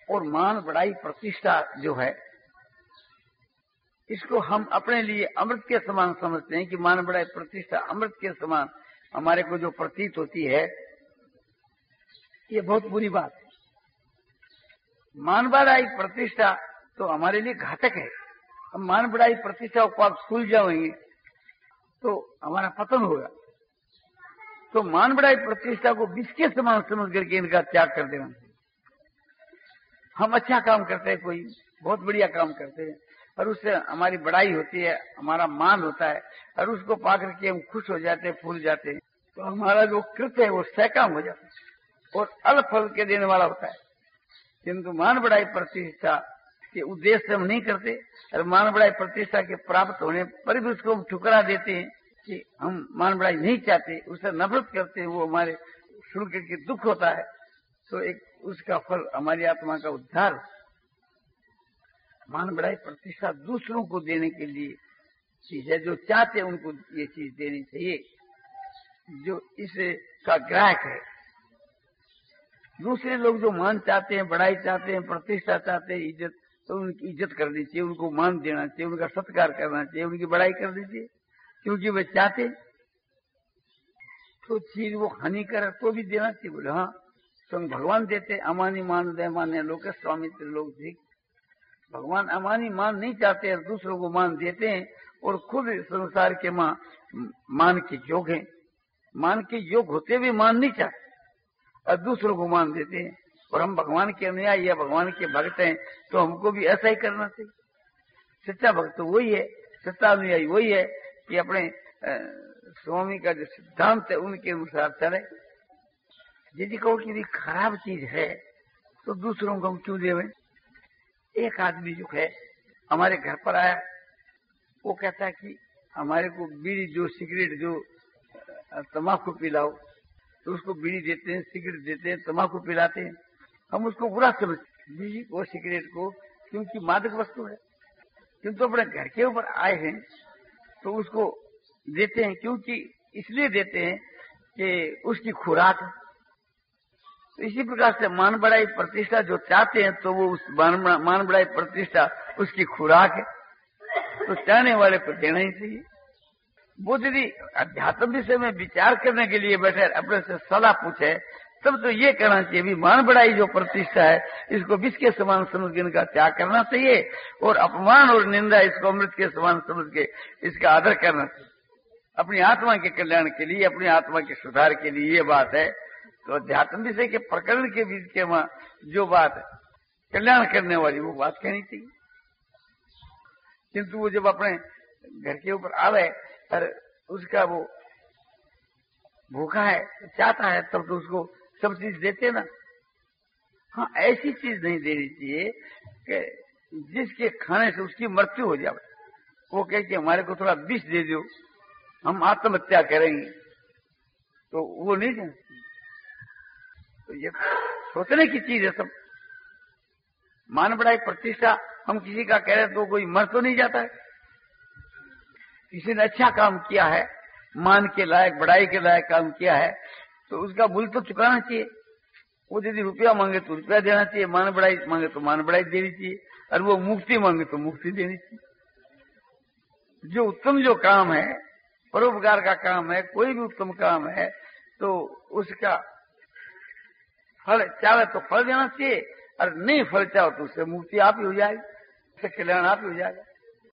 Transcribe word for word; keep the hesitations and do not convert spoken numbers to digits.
और मान बढ़ाई प्रतिष्ठा जो है, इसको हम अपने लिए अमृत के समान समझते हैं कि मान बढ़ाई प्रतिष्ठा अमृत के समान हमारे को जो प्रतीत होती है, ये बहुत बुरी बात है। मान बढ़ाई प्रतिष्ठा तो हमारे लिए घातक है। हम मान बढ़ाई प्रतिष्ठा को आप भूल जाओगे तो हमारा पतन होगा। तो मान बढ़ाई प्रतिष्ठा को विष के समान समझ करके इनका त्याग कर देना चाहिए। हम अच्छा काम करते हैं, कोई बहुत बढ़िया काम करते हैं और उससे हमारी बड़ाई होती है, हमारा मान होता है और उसको पा करके हम खुश हो जाते हैं, फूल जाते हैं, तो हमारा जो कृत्य है वो सैकाम हो जाता है और अल फल के देने वाला होता है। किंतु मान बढ़ाई प्रतिष्ठा के उद्देश्य से हम नहीं करते और मान बढ़ाई प्रतिष्ठा के प्राप्त होने पर भी उसको हम ठुकरा देते हैं कि हम मान बढ़ाई नहीं चाहते, उससे नफरत करते हैं, वो हमारे सुन करके दुख होता है। तो एक उसका फल हमारी आत्मा का उद्धार। मान बढ़ाई प्रतिष्ठा दूसरों को देने के लिए चीज है, जो चाहते हैं उनको ये चीज देनी चाहिए, जो इसे का ग्राहक है। दूसरे लोग जो मान चाहते हैं, बढ़ाई चाहते हैं, प्रतिष्ठा चाहते हैं, इज्जत, तो उनकी इज्जत करनी चाहिए, उनको मान देना चाहिए, उनका सत्कार करना चाहिए, उनकी बढ़ाई कर दीजिए, क्योंकि वे चाहते तो चीज वो हानिकारक तो भी देना चाहिए। बोले हाँ, स्वयं भगवान देते, अमानी मान दे मान्य लोग स्वामित्व लोग ठीक। भगवान अमानी मान नहीं चाहते और दूसरों को मान देते हैं और खुद संसार के मां मान के योग हैं। मान के योग होते भी मान नहीं चाहते और दूसरों को मान देते हैं। और हम भगवान के अनुयायी या भगवान के भक्त हैं तो हमको भी ऐसा ही करना चाहिए। सच्चा भक्त तो वही है, सच्चा अनुयायी वही है कि अपने स्वामी का जो सिद्धांत है उनके अनुसार चले। यदि कहो कि खराब चीज है तो दूसरों को हम क्यों देवें। एक आदमी जो है हमारे घर पर आया, वो कहता है कि हमारे को बीड़ी जो सिगरेट जो तम्बाकू पिलाओ, तो उसको बीड़ी देते हैं, सिगरेट देते हैं, तम्बाकू पिलाते हैं। हम उसको बुरा समझते बीड़ी को, सिगरेट को, क्योंकि मादक वस्तु है। किंतु अपने घर के ऊपर आए हैं तो उसको देते हैं, क्योंकि इसलिए देते हैं कि उसकी खुराक है। तो इसी प्रकार से मान बढ़ाई प्रतिष्ठा जो चाहते हैं तो वो उस मान बढ़ाई प्रतिष्ठा उसकी खुराक है, तो चाहने वाले को देना ही चाहिए। वो यदि अध्यात्म विषय में विचार करने के लिए बैठे, अपने से सलाह पूछे, तब तो ये कहना चाहिए भी मान बढ़ाई जो प्रतिष्ठा है इसको विष के समान समझ के इनका त्याग करना चाहिए और अपमान और निंदा इसको अमृत के समान समझ के इसका आदर करना चाहिए। अपनी आत्मा के कल्याण के लिए, अपनी आत्मा के सुधार के लिए ये बात है। तो अध्यात्म विषय के प्रकरण के बीच के वहां जो बात है कल्याण करने वाली वो बात कहनी चाहिए। किंतु वो जब अपने घर के ऊपर आवे और उसका वो भूखा है, चाहता है, तब तो उसको सब चीज देते ना। हाँ, ऐसी चीज नहीं देनी चाहिए कि जिसके खाने से उसकी मृत्यु हो जाए। वो कहे कि हमारे को थोड़ा विष दे दो, हम आत्महत्या करेंगे, तो वो नहीं देना। तो ये सोचने की चीज है सब। मान बढ़ाई प्रतिष्ठा हम किसी का कह रहे तो कोई मर तो नहीं जाता है। किसी ने अच्छा काम किया है, मान के लायक, बढ़ाई के लायक काम किया है, तो उसका मूल्य तो चुकाना चाहिए। वो यदि रुपया मांगे तो रुपया देना चाहिए, मान बढ़ाई मांगे तो मान बढ़ाई देनी चाहिए, और वो मुक्ति मांगे तो मुक्ति देनी चाहिए। जो उत्तम जो काम है, परोपकार का काम है, कोई भी उत्तम काम है, तो उसका फल चाहे तो फल देना चाहिए, और नहीं फल चाहो तो उससे मुक्ति आप ही हो जाएगी, उससे कल्याण आप ही हो जाएगा।